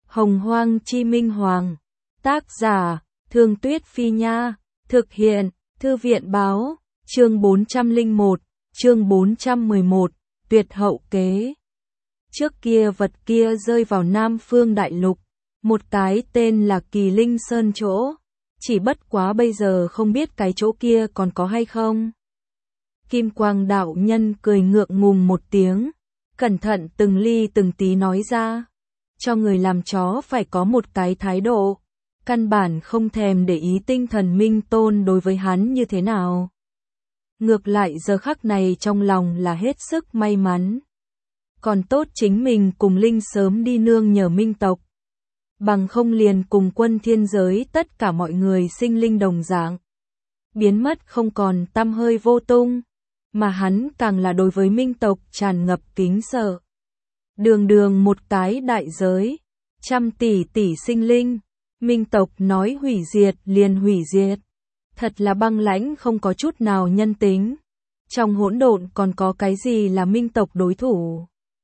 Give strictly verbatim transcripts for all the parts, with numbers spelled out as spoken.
Hồng Hoang Chi Minh Hoàng. Tác giả, Thương Tuyết Phi Nha. Thực hiện, Thư viện Báo. Chương bốn trăm lẻ một, chương bốn trăm mười một, tuyệt hậu kế. Trước kia vật kia rơi vào Nam Phương Đại Lục, một cái tên là Kỳ Linh Sơn chỗ. Chỉ bất quá bây giờ không biết cái chỗ kia còn có hay không. Kim Quang đạo nhân cười ngượng ngùng một tiếng, cẩn thận từng ly từng tí nói ra. Cho người làm chó phải có một cái thái độ, căn bản không thèm để ý tinh thần Minh Tôn đối với hắn như thế nào. Ngược lại giờ khắc này trong lòng là hết sức may mắn. Còn tốt chính mình cùng Linh sớm đi nương nhờ Minh tộc. Bằng không liền cùng quân thiên giới tất cả mọi người sinh linh đồng dạng. Biến mất không còn tăm hơi vô tung. Mà hắn càng là đối với Minh tộc tràn ngập kính sợ. Đường đường một cái đại giới, trăm tỷ tỷ sinh linh, Minh tộc nói hủy diệt liền hủy diệt. Thật là băng lãnh không có chút nào nhân tính. Trong hỗn độn còn có cái gì là Minh tộc đối thủ?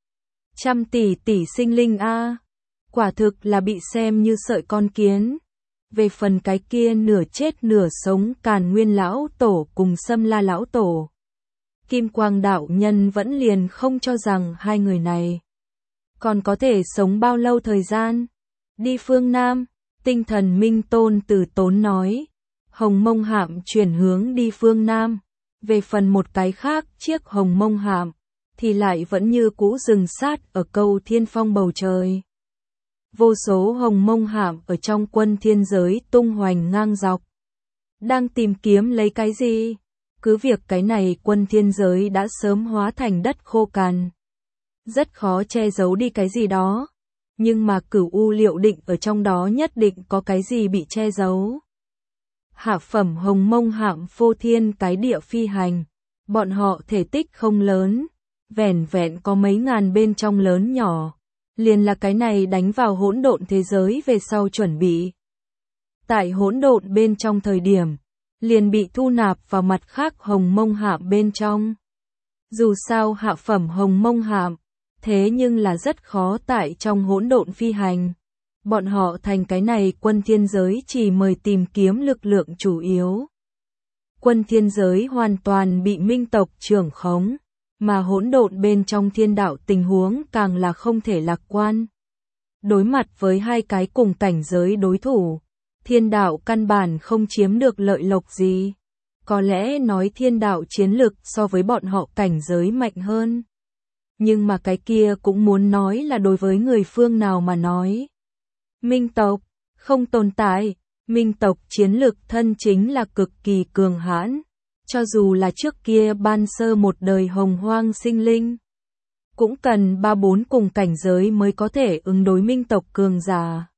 Trăm tỷ tỷ sinh linh a, quả thực là bị xem như sợi con kiến. Về phần cái kia nửa chết nửa sống Càn Nguyên lão tổ cùng Sâm La lão tổ, Kim Quang đạo nhân vẫn liền không cho rằng hai người này còn có thể sống bao lâu thời gian. Đi phương Nam, tinh thần Minh Tôn từ tốn nói. Hồng Mông Hạm chuyển hướng đi phương Nam. Về phần một cái khác chiếc Hồng Mông Hạm thì lại vẫn như cũ dừng sát ở Câu Thiên Phong bầu trời. Vô số Hồng Mông Hạm ở trong quân thiên giới tung hoành ngang dọc. Đang tìm kiếm lấy cái gì? Cứ việc cái này quân thiên giới đã sớm hóa thành đất khô cằn. Rất khó che giấu đi cái gì đó. Nhưng mà Cửu U liệu định ở trong đó nhất định có cái gì bị che giấu. Hạ phẩm Hồng Mông Hạm phô thiên cái địa phi hành. Bọn họ thể tích không lớn. Vẻn vẹn có mấy ngàn bên trong lớn nhỏ. Liền là cái này đánh vào hỗn độn thế giới về sau chuẩn bị. Tại hỗn độn bên trong thời điểm, liền bị thu nạp vào mặt khác Hồng Mông Hạm bên trong. Dù sao hạ phẩm Hồng Mông Hạm, thế nhưng là rất khó tại trong hỗn độn phi hành. Bọn họ thành cái này quân thiên giới chỉ mời tìm kiếm lực lượng chủ yếu. Quân thiên giới hoàn toàn bị Minh tộc trưởng khống, mà hỗn độn bên trong thiên đạo tình huống càng là không thể lạc quan. Đối mặt với hai cái cùng cảnh giới đối thủ, thiên đạo căn bản không chiếm được lợi lộc gì. Có lẽ nói thiên đạo chiến lực so với bọn họ cảnh giới mạnh hơn. Nhưng mà cái kia cũng muốn nói là đối với người phương nào mà nói. Minh tộc, không tồn tại, Minh tộc chiến lực thân chính là cực kỳ cường hãn. Cho dù là trước kia ban sơ một đời hồng hoang sinh linh, cũng cần ba bốn cùng cảnh giới mới có thể ứng đối Minh tộc cường giả.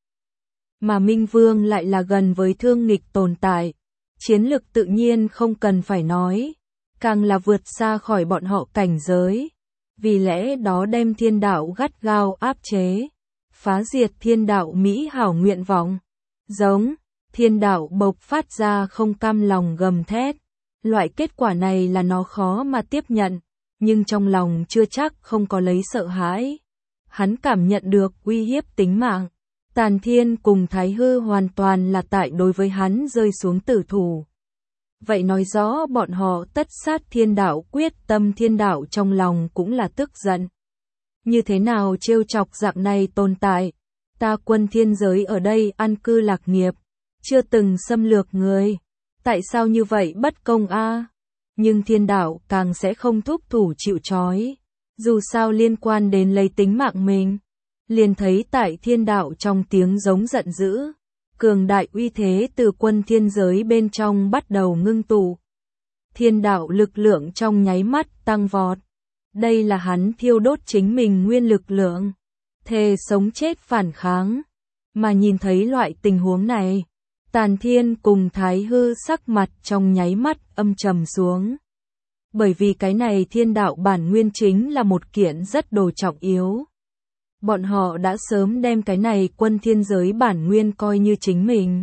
Mà Minh Vương lại là gần với thương nghịch tồn tại, chiến lực tự nhiên không cần phải nói, càng là vượt xa khỏi bọn họ cảnh giới. Vì lẽ đó đem thiên đạo gắt gao áp chế, phá diệt thiên đạo mỹ hảo nguyện vọng. Giống, thiên đạo bộc phát ra không cam lòng gầm thét. Loại kết quả này là nó khó mà tiếp nhận, nhưng trong lòng chưa chắc không có lấy sợ hãi. Hắn cảm nhận được uy hiếp tính mạng. Tàn Thiên cùng Thái Hư hoàn toàn là tại đối với hắn rơi xuống tử thủ. Vậy nói rõ bọn họ tất sát thiên đạo, quyết tâm thiên đạo trong lòng cũng là tức giận. Như thế nào trêu chọc dạng này tồn tại? Ta quân thiên giới ở đây an cư lạc nghiệp, chưa từng xâm lược người. Tại sao như vậy bất công a? Nhưng thiên đạo càng sẽ không thúc thủ chịu trói. Dù sao liên quan đến lấy tính mạng mình. Liền thấy tại thiên đạo trong tiếng giống giận dữ. Cường đại uy thế từ quân thiên giới bên trong bắt đầu ngưng tụ. Thiên đạo lực lượng trong nháy mắt tăng vọt. Đây là hắn thiêu đốt chính mình nguyên lực lượng. Thề sống chết phản kháng. Mà nhìn thấy loại tình huống này, Tàn Thiên cùng Thái Hư sắc mặt trong nháy mắt âm trầm xuống. Bởi vì cái này thiên đạo bản nguyên chính là một kiện rất đồ trọng yếu. Bọn họ đã sớm đem cái này quân thiên giới bản nguyên coi như chính mình.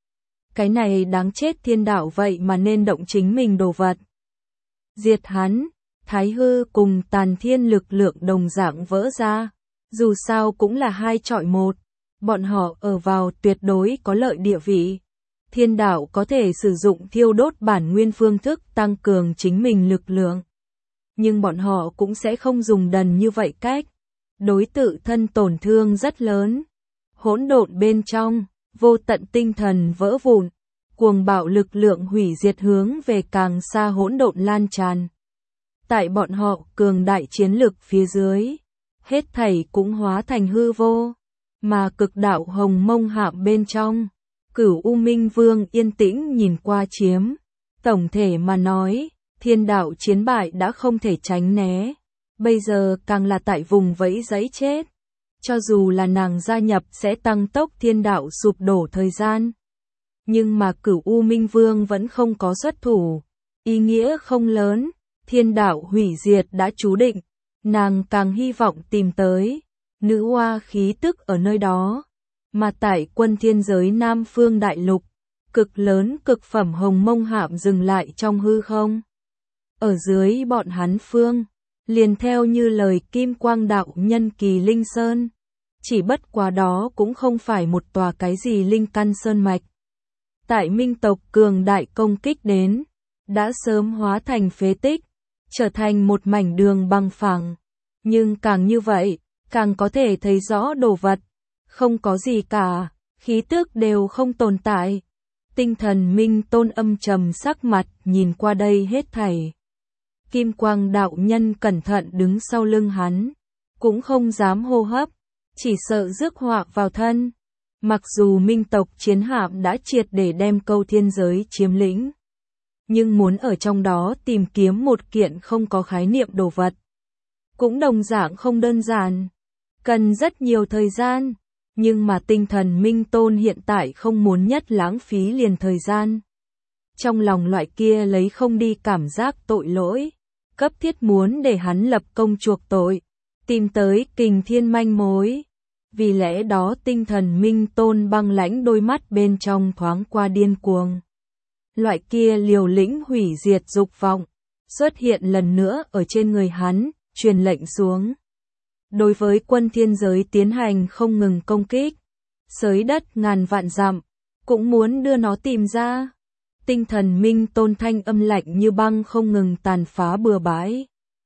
Cái này đáng chết thiên đạo vậy mà nên động chính mình đồ vật. Diệt hắn, Thái Hư cùng Tàn Thiên lực lượng đồng dạng vỡ ra. Dù sao cũng là hai chọi một. bọn họ ở vào tuyệt đối có lợi địa vị. Thiên đạo có thể sử dụng thiêu đốt bản nguyên phương thức tăng cường chính mình lực lượng. Nhưng bọn họ cũng sẽ không dùng đần như vậy cách. Đối tự thân tổn thương rất lớn. Hỗn độn bên trong, vô tận tinh thần vỡ vụn. Cuồng bạo lực lượng hủy diệt hướng về càng xa hỗn độn lan tràn. Tại bọn họ cường đại chiến lực phía dưới, hết thảy cũng hóa thành hư vô. Mà cực đạo hồng mông hạm bên trong, Cửu U Minh Vương yên tĩnh nhìn qua chiếm. Tổng thể mà nói, thiên đạo chiến bại đã không thể tránh né. Bây giờ càng là tại vùng vẫy giấy chết. Cho dù là nàng gia nhập sẽ tăng tốc thiên đạo sụp đổ thời gian. Nhưng mà Cửu U Minh Vương vẫn không có xuất thủ. Ý nghĩa không lớn, thiên đạo hủy diệt đã chú định. Nàng càng hy vọng tìm tới nữ oa khí tức ở nơi đó. Mà tại quân thiên giới Nam Phương Đại Lục, cực lớn cực phẩm hồng mông hạm dừng lại trong hư không. Ở dưới bọn hắn phương, liền theo như lời Kim Quang đạo nhân Kỳ Linh Sơn. Chỉ bất quá đó cũng không phải một tòa cái gì linh căn sơn mạch. Tại minh tộc cường đại công kích đến, đã sớm hóa thành phế tích, trở thành một mảnh đường bằng phẳng. Nhưng càng như vậy, càng có thể thấy rõ đồ vật. Không có gì cả, khí tức đều không tồn tại. Tinh thần minh tôn âm trầm sắc mặt nhìn qua đây hết thảy. Kim Quang đạo nhân cẩn thận đứng sau lưng hắn, cũng không dám hô hấp, chỉ sợ rước họa vào thân. Mặc dù minh tộc chiến hạm đã triệt để đem câu thiên giới chiếm lĩnh, nhưng muốn ở trong đó tìm kiếm một kiện không có khái niệm đồ vật, cũng đồng dạng không đơn giản, cần rất nhiều thời gian. Nhưng mà tinh thần minh tôn hiện tại không muốn nhất lãng phí liền thời gian. Trong lòng loại kia lấy không đi cảm giác tội lỗi, cấp thiết muốn để hắn lập công chuộc tội, tìm tới kình thiên manh mối. Vì lẽ đó tinh thần minh tôn băng lãnh đôi mắt bên trong thoáng qua điên cuồng. Loại kia liều lĩnh hủy diệt dục vọng, xuất hiện lần nữa ở trên người hắn, truyền lệnh xuống. Đối với quân thiên giới tiến hành không ngừng công kích, xới đất ngàn vạn dặm, cũng muốn đưa nó tìm ra. Tinh thần minh tôn thanh âm lạnh như băng không ngừng tàn phá bừa bãi.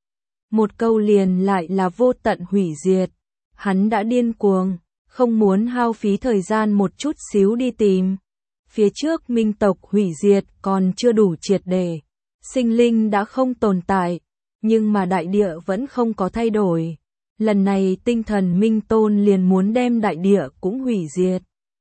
Một câu liền lại là vô tận hủy diệt. Hắn đã điên cuồng, không muốn hao phí thời gian một chút xíu đi tìm. Phía trước minh tộc hủy diệt còn chưa đủ triệt để. Sinh linh đã không tồn tại, nhưng mà đại địa vẫn không có thay đổi. Lần này tinh thần minh tôn liền muốn đem đại địa cũng hủy diệt.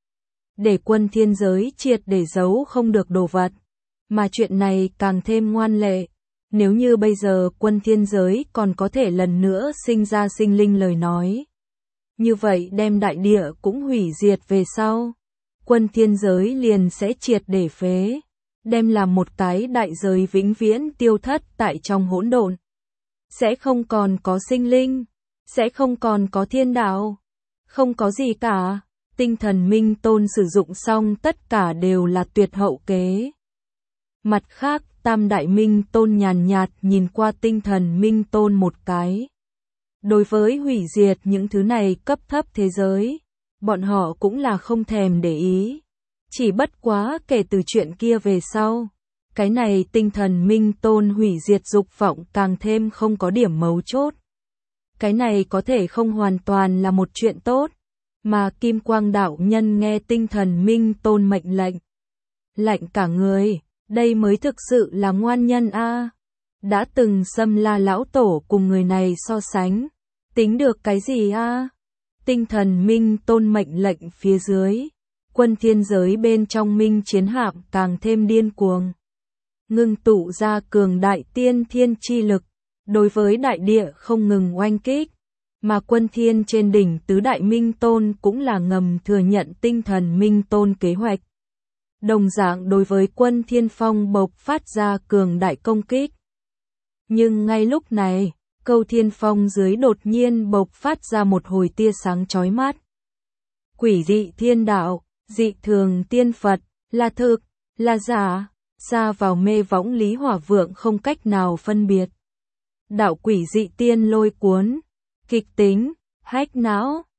Để quân thiên giới triệt để giấu không được đồ vật. Mà chuyện này càng thêm ngoan lệ. Nếu như bây giờ quân thiên giới còn có thể lần nữa sinh ra sinh linh lời nói. Như vậy đem đại địa cũng hủy diệt về sau. Quân thiên giới liền sẽ triệt để phế. Đem làm một cái đại giới vĩnh viễn tiêu thất tại trong hỗn độn. Sẽ không còn có sinh linh. Sẽ không còn có thiên đạo. Không có gì cả. Tinh thần minh tôn sử dụng xong tất cả đều là tuyệt hậu kế. Mặt khác, tam đại minh tôn nhàn nhạt nhìn qua tinh thần minh tôn một cái. Đối với hủy diệt những thứ này cấp thấp thế giới, bọn họ cũng là không thèm để ý. Chỉ bất quá kể từ chuyện kia về sau, cái này tinh thần minh tôn hủy diệt dục vọng càng thêm không có điểm mấu chốt. Cái này có thể không hoàn toàn là một chuyện tốt, mà Kim Quang đạo nhân nghe tinh thần minh tôn mệnh lệnh. Lạnh cả người, đây mới thực sự là ngoan nhân a. Đã từng xâm la lão tổ cùng người này so sánh, tính được cái gì a? Tinh thần minh tôn mệnh lệnh phía dưới, quân thiên giới bên trong minh chiến hạm càng thêm điên cuồng. Ngưng tụ ra cường đại tiên thiên chi lực, đối với đại địa không ngừng oanh kích, mà quân thiên trên đỉnh tứ đại minh tôn cũng là ngầm thừa nhận tinh thần minh tôn kế hoạch. Đồng dạng đối với quân thiên phong bộc phát ra cường đại công kích. Nhưng ngay lúc này, câu thiên phong dưới đột nhiên bộc phát ra một hồi tia sáng chói mắt. Quỷ dị thiên đạo, dị thường tiên Phật, là thực, là giả, xa vào mê võng Lý Hỏa Vượng không cách nào phân biệt. Đạo quỷ dị tiên lôi cuốn, kịch tính, hách não,